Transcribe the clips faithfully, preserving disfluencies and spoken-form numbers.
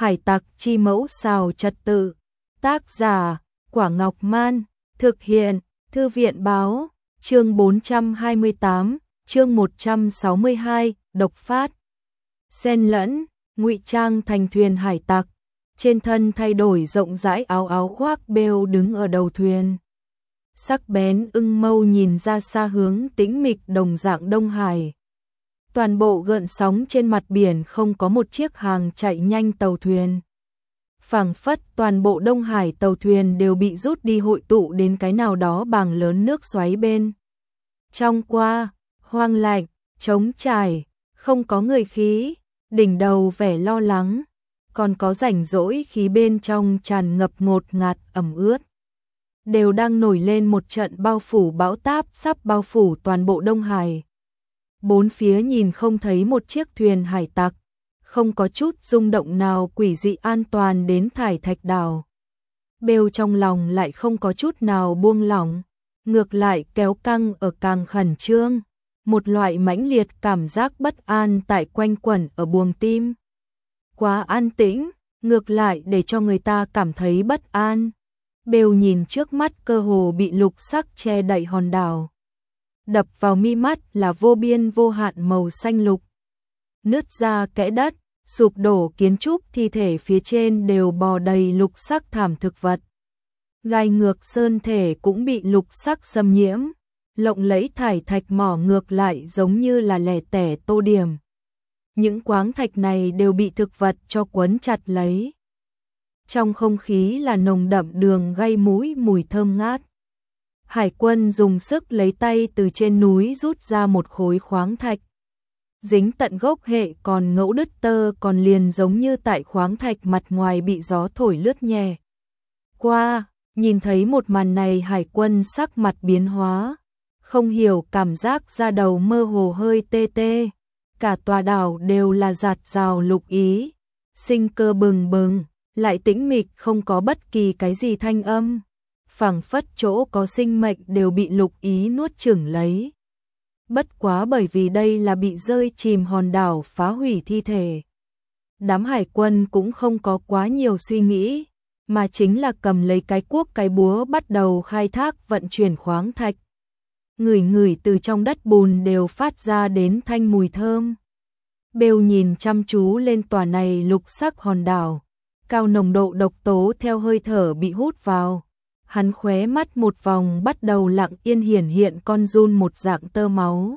Hải tặc chi mẫu xào trật tự. Tác giả, Quả Ngọc Man. Thực hiện, Thư viện Báo. Chương bốn trăm hai mươi tám, chương một trăm sáu mươi hai, độc phát. Xen lẫn, ngụy trang thành thuyền hải tặc. Trên thân thay đổi rộng rãi áo áo khoác bêu đứng ở đầu thuyền. Sắc bén ưng mâu nhìn ra xa hướng tĩnh mịch đồng dạng Đông Hải. Toàn bộ gợn sóng trên mặt biển không có một chiếc hàng chạy nhanh tàu thuyền. Phảng phất toàn bộ Đông Hải tàu thuyền đều bị rút đi hội tụ đến cái nào đó bàng lớn nước xoáy bên. Trong qua, hoang lạnh, trống trải, không có người khí, đỉnh đầu vẻ lo lắng, còn có rảnh rỗi khí bên trong tràn ngập ngột ngạt ẩm ướt. Đều đang nổi lên một trận bao phủ bão táp sắp bao phủ toàn bộ Đông Hải. Bốn phía nhìn không thấy một chiếc thuyền hải tặc, không có chút rung động nào quỷ dị an toàn đến thải thạch đảo. Bêu trong lòng lại không có chút nào buông lỏng, ngược lại kéo căng ở càng khẩn trương, một loại mãnh liệt cảm giác bất an tại quanh quẩn ở buồng tim. Quá an tĩnh, ngược lại để cho người ta cảm thấy bất an. Bêu nhìn trước mắt cơ hồ bị lục sắc che đậy hòn đảo. Đập vào mi mắt là vô biên vô hạn màu xanh lục. Nứt ra kẽ đất, sụp đổ kiến trúc thi thể phía trên đều bò đầy lục sắc thảm thực vật. Gai ngược sơn thể cũng bị lục sắc xâm nhiễm. Lộng lẫy thải thạch mỏ ngược lại giống như là lẻ tẻ tô điểm. Những quáng thạch này đều bị thực vật cho quấn chặt lấy. Trong không khí là nồng đậm đường gây mũi mùi thơm ngát. Hải quân dùng sức lấy tay từ trên núi rút ra một khối khoáng thạch. Dính tận gốc hệ còn ngẫu đứt tơ còn liền giống như tại khoáng thạch mặt ngoài bị gió thổi lướt nhẹ. Qua, nhìn thấy một màn này hải quân sắc mặt biến hóa. Không hiểu cảm giác da đầu mơ hồ hơi tê tê. Cả tòa đảo đều là giạt rào lục ý. Sinh cơ bừng bừng, lại tĩnh mịch không có bất kỳ cái gì thanh âm. Phảng phất chỗ có sinh mệnh đều bị lục ý nuốt chửng lấy. Bất quá bởi vì đây là bị rơi chìm hòn đảo phá hủy thi thể. Đám hải quân cũng không có quá nhiều suy nghĩ, mà chính là cầm lấy cái cuốc cái búa bắt đầu khai thác vận chuyển khoáng thạch. Ngửi ngửi từ trong đất bùn đều phát ra đến thanh mùi thơm. Bêu nhìn chăm chú lên tòa này lục sắc hòn đảo. Cao nồng độ độc tố theo hơi thở bị hút vào. Hắn khóe mắt một vòng bắt đầu lặng yên hiển hiện con giun một dạng tơ máu.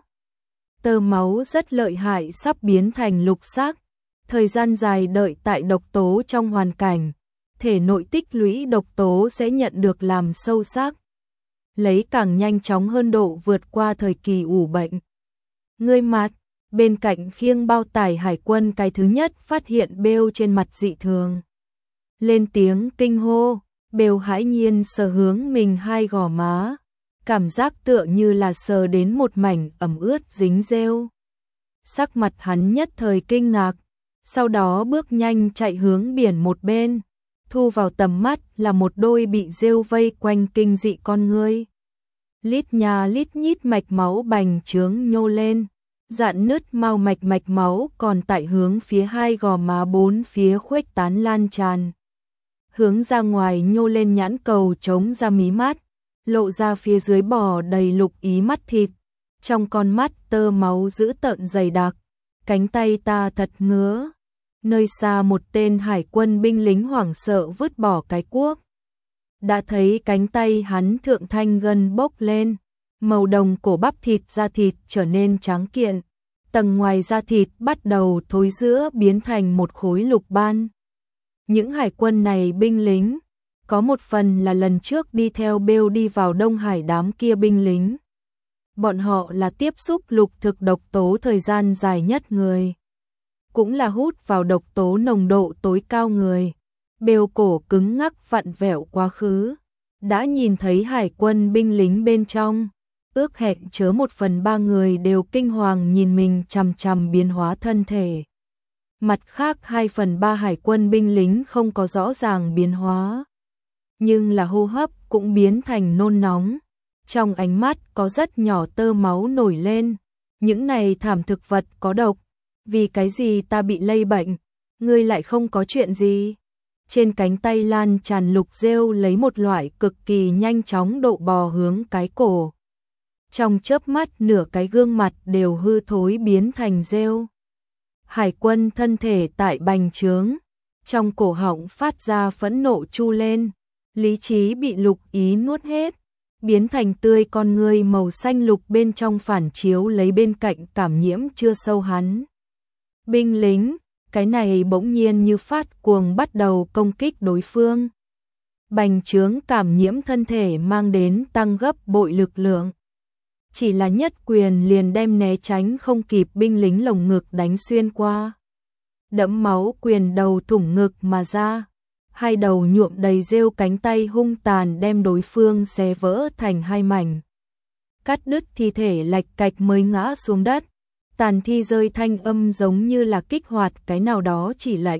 Tơ máu rất lợi hại sắp biến thành lục sắc. Thời gian dài đợi tại độc tố trong hoàn cảnh, thể nội tích lũy độc tố sẽ nhận được làm sâu sắc. Lấy càng nhanh chóng hơn độ vượt qua thời kỳ ủ bệnh. Ngươi mặt, bên cạnh khiêng bao tải hải quân cái thứ nhất phát hiện Bêu trên mặt dị thường. Lên tiếng kinh hô. Bêu hãi nhiên sờ hướng mình hai gò má, cảm giác tựa như là sờ đến một mảnh ẩm ướt dính rêu. Sắc mặt hắn nhất thời kinh ngạc, sau đó bước nhanh chạy hướng biển một bên, thu vào tầm mắt là một đôi bị rêu vây quanh kinh dị con ngươi. Lít nhà lít nhít mạch máu bành trướng nhô lên, dạn nứt mau mạch mạch máu còn tại hướng phía hai gò má bốn phía khuếch tán lan tràn. Hướng ra ngoài nhô lên nhãn cầu trống ra mí mắt, lộ ra phía dưới bò đầy lục ý mắt thịt, trong con mắt tơ máu dữ tợn dày đặc, cánh tay ta thật ngứa. Nơi xa một tên hải quân binh lính hoảng sợ vứt bỏ cái cuốc. Đã thấy cánh tay hắn thượng thanh gân bốc lên, màu đồng cổ bắp thịt da thịt trở nên trắng kiện, tầng ngoài da thịt bắt đầu thối rữa biến thành một khối lục ban. Những hải quân này binh lính, có một phần là lần trước đi theo Bêu đi vào Đông Hải đám kia binh lính. Bọn họ là tiếp xúc lục thực độc tố thời gian dài nhất người. Cũng là hút vào độc tố nồng độ tối cao người. Bêu cổ cứng ngắc vặn vẹo quá khứ. Đã nhìn thấy hải quân binh lính bên trong. Ước hẹn chớ một phần ba người đều kinh hoàng nhìn mình chằm chằm biến hóa thân thể. Mặt khác hai phần ba hải quân binh lính không có rõ ràng biến hóa. Nhưng là hô hấp cũng biến thành nôn nóng. Trong ánh mắt có rất nhỏ tơ máu nổi lên. Những này thảm thực vật có độc. Vì cái gì ta bị lây bệnh? ngươi lại không có chuyện gì. Trên cánh tay lan tràn lục rêu lấy một loại cực kỳ nhanh chóng độ bò hướng cái cổ. Trong chớp mắt nửa cái gương mặt đều hư thối biến thành rêu. Hải Quân thân thể tại bành trướng, trong cổ họng phát ra phẫn nộ chu lên, lý trí bị lục ý nuốt hết, biến thành tươi con người màu xanh lục bên trong phản chiếu lấy bên cạnh cảm nhiễm chưa sâu hắn. Binh lính, cái này bỗng nhiên như phát cuồng bắt đầu công kích đối phương. Bành trướng cảm nhiễm thân thể mang đến tăng gấp bội lực lượng. Chỉ là nhất quyền liền đem né tránh không kịp binh lính lồng ngực đánh xuyên qua. Đẫm máu quyền đầu thủng ngực mà ra, hai đầu nhuộm đầy rêu cánh tay hung tàn đem đối phương xé vỡ thành hai mảnh. Cắt đứt thi thể lạch cạch mới ngã xuống đất, tàn thi rơi thanh âm giống như là kích hoạt cái nào đó chỉ lệnh.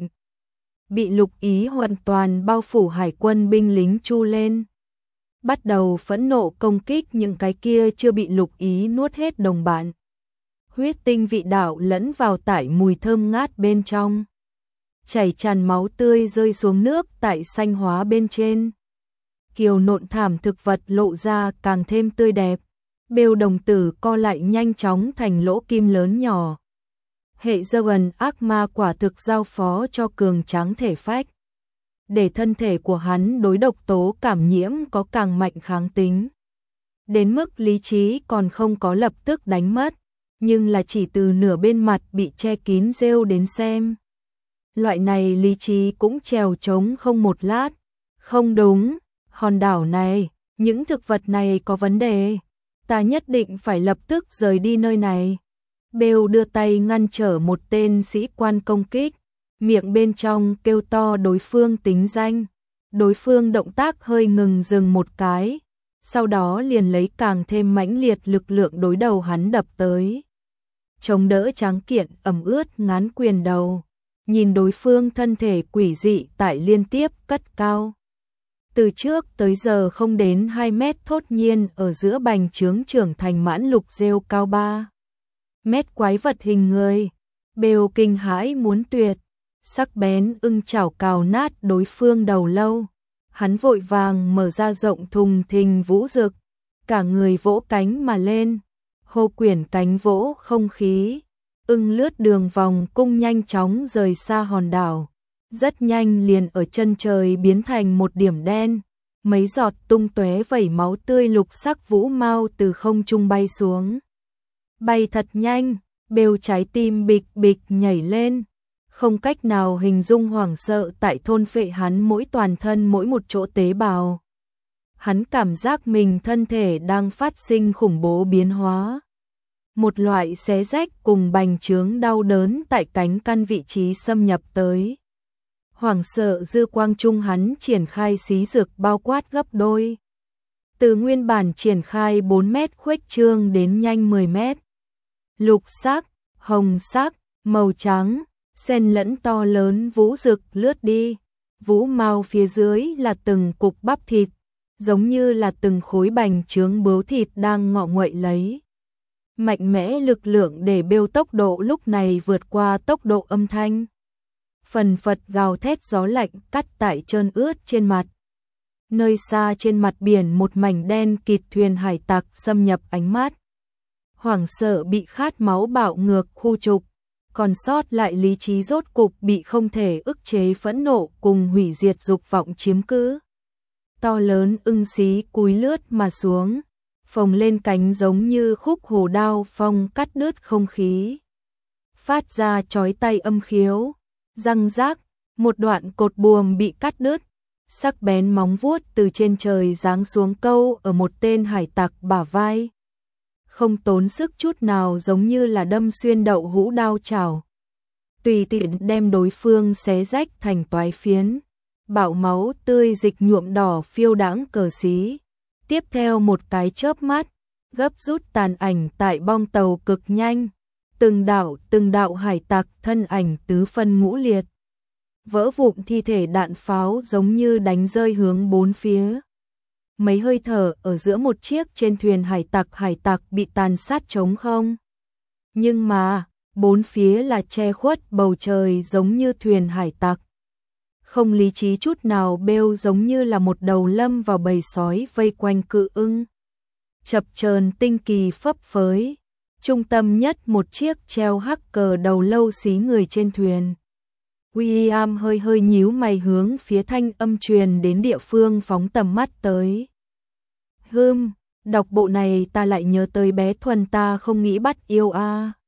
Bị lục ý hoàn toàn bao phủ Hải Quân binh lính chu lên. Bắt đầu phẫn nộ công kích những cái kia chưa bị lục ý nuốt hết đồng bạn. Huyết tinh vị đạo lẫn vào tại mùi thơm ngát bên trong. Chảy tràn máu tươi rơi xuống nước tại xanh hóa bên trên. Kiều nộn thảm thực vật lộ ra càng thêm tươi đẹp. Bêu đồng tử co lại nhanh chóng thành lỗ kim lớn nhỏ. Hệ dơ ẩn ác ma quả thực giao phó cho cường tráng thể phách. Để thân thể của hắn đối độc tố cảm nhiễm có càng mạnh kháng tính. Đến mức lý trí còn không có lập tức đánh mất, nhưng là chỉ từ nửa bên mặt bị che kín rêu đến xem. Loại này lý trí cũng trèo trống không một lát. Không đúng, hòn đảo này, những thực vật này có vấn đề. Ta nhất định phải lập tức rời đi nơi này. Bêu đưa tay ngăn trở một tên sĩ quan công kích, miệng bên trong kêu to đối phương tính danh. Đối phương động tác hơi ngừng dừng một cái, sau đó liền lấy càng thêm mãnh liệt lực lượng đối đầu hắn đập tới. Chống đỡ tráng kiện ẩm ướt ngán quyền đầu, nhìn đối phương thân thể quỷ dị tại liên tiếp cất cao. Từ trước tới giờ không đến hai mét thốt nhiên ở giữa bành trướng trưởng thành mãn lục rêu cao ba mét quái vật hình người. Bêu kinh hãi muốn tuyệt, sắc bén ưng chảo cào nát đối phương đầu lâu. Hắn vội vàng mở ra rộng thùng thình vũ dực, cả người vỗ cánh mà lên, hô quyển cánh vỗ không khí. Ưng lướt đường vòng cung nhanh chóng rời xa hòn đảo. Rất nhanh liền ở chân trời biến thành một điểm đen, mấy giọt tung tóe vẩy máu tươi lục sắc vũ mau từ không trung bay xuống. Bay thật nhanh, Bêu trái tim bịch bịch nhảy lên, không cách nào hình dung hoảng sợ tại thôn phệ hắn mỗi toàn thân mỗi một chỗ tế bào. Hắn cảm giác mình thân thể đang phát sinh khủng bố biến hóa. Một loại xé rách cùng bành trướng đau đớn tại cánh căn vị trí xâm nhập tới. Hoảng sợ dư quang trung hắn triển khai xí dược bao quát gấp đôi. Từ nguyên bản triển khai bốn mét khuếch trương đến nhanh mười mét. Lục sắc, hồng sắc, màu trắng, xen lẫn to lớn vũ dực lướt đi. Vũ mao phía dưới là từng cục bắp thịt, giống như là từng khối bành trướng bướu thịt đang ngọ nguậy lấy. Mạnh mẽ lực lượng để Bêu tốc độ lúc này vượt qua tốc độ âm thanh. Phần phật gào thét gió lạnh cắt tại trơn ướt trên mặt. Nơi xa trên mặt biển một mảnh đen kịt thuyền hải tặc xâm nhập ánh mắt. Hoảng sợ bị khát máu bạo ngược khu trục, còn sót lại lý trí rốt cục bị không thể ức chế phẫn nộ cùng hủy diệt dục vọng chiếm cứ. To lớn ưng xí cúi lướt mà xuống, phồng lên cánh giống như khúc hồ đao phong cắt đứt không khí. Phát ra chói tai âm khiếu, răng rác, một đoạn cột buồm bị cắt đứt, sắc bén móng vuốt từ trên trời giáng xuống câu ở một tên hải tặc bả vai. Không tốn sức chút nào giống như là đâm xuyên đậu hũ đao chảo. Tùy tiện đem đối phương xé rách thành toái phiến. Bạo máu tươi dịch nhuộm đỏ phiêu đãng cờ xí. Tiếp theo một cái chớp mắt, gấp rút tàn ảnh tại bong tàu cực nhanh. Từng đạo từng đạo hải tặc thân ảnh tứ phân ngũ liệt. Vỡ vụn thi thể đạn pháo giống như đánh rơi hướng bốn phía. Mấy hơi thở ở giữa một chiếc trên thuyền hải tặc hải tặc bị tàn sát trống không. Nhưng mà, bốn phía là che khuất bầu trời giống như thuyền hải tặc. Không lý trí chút nào, Bale giống như là một đầu lâm vào bầy sói vây quanh cự ưng. Chập chờn tinh kỳ phấp phới, trung tâm nhất một chiếc treo hắc cờ đầu lâu xí người trên thuyền. William hơi hơi nhíu mày hướng phía thanh âm truyền đến địa phương phóng tầm mắt tới. Hừm, đọc bộ này ta lại nhớ tới bé Thuần ta không nghĩ bắt yêu a. À.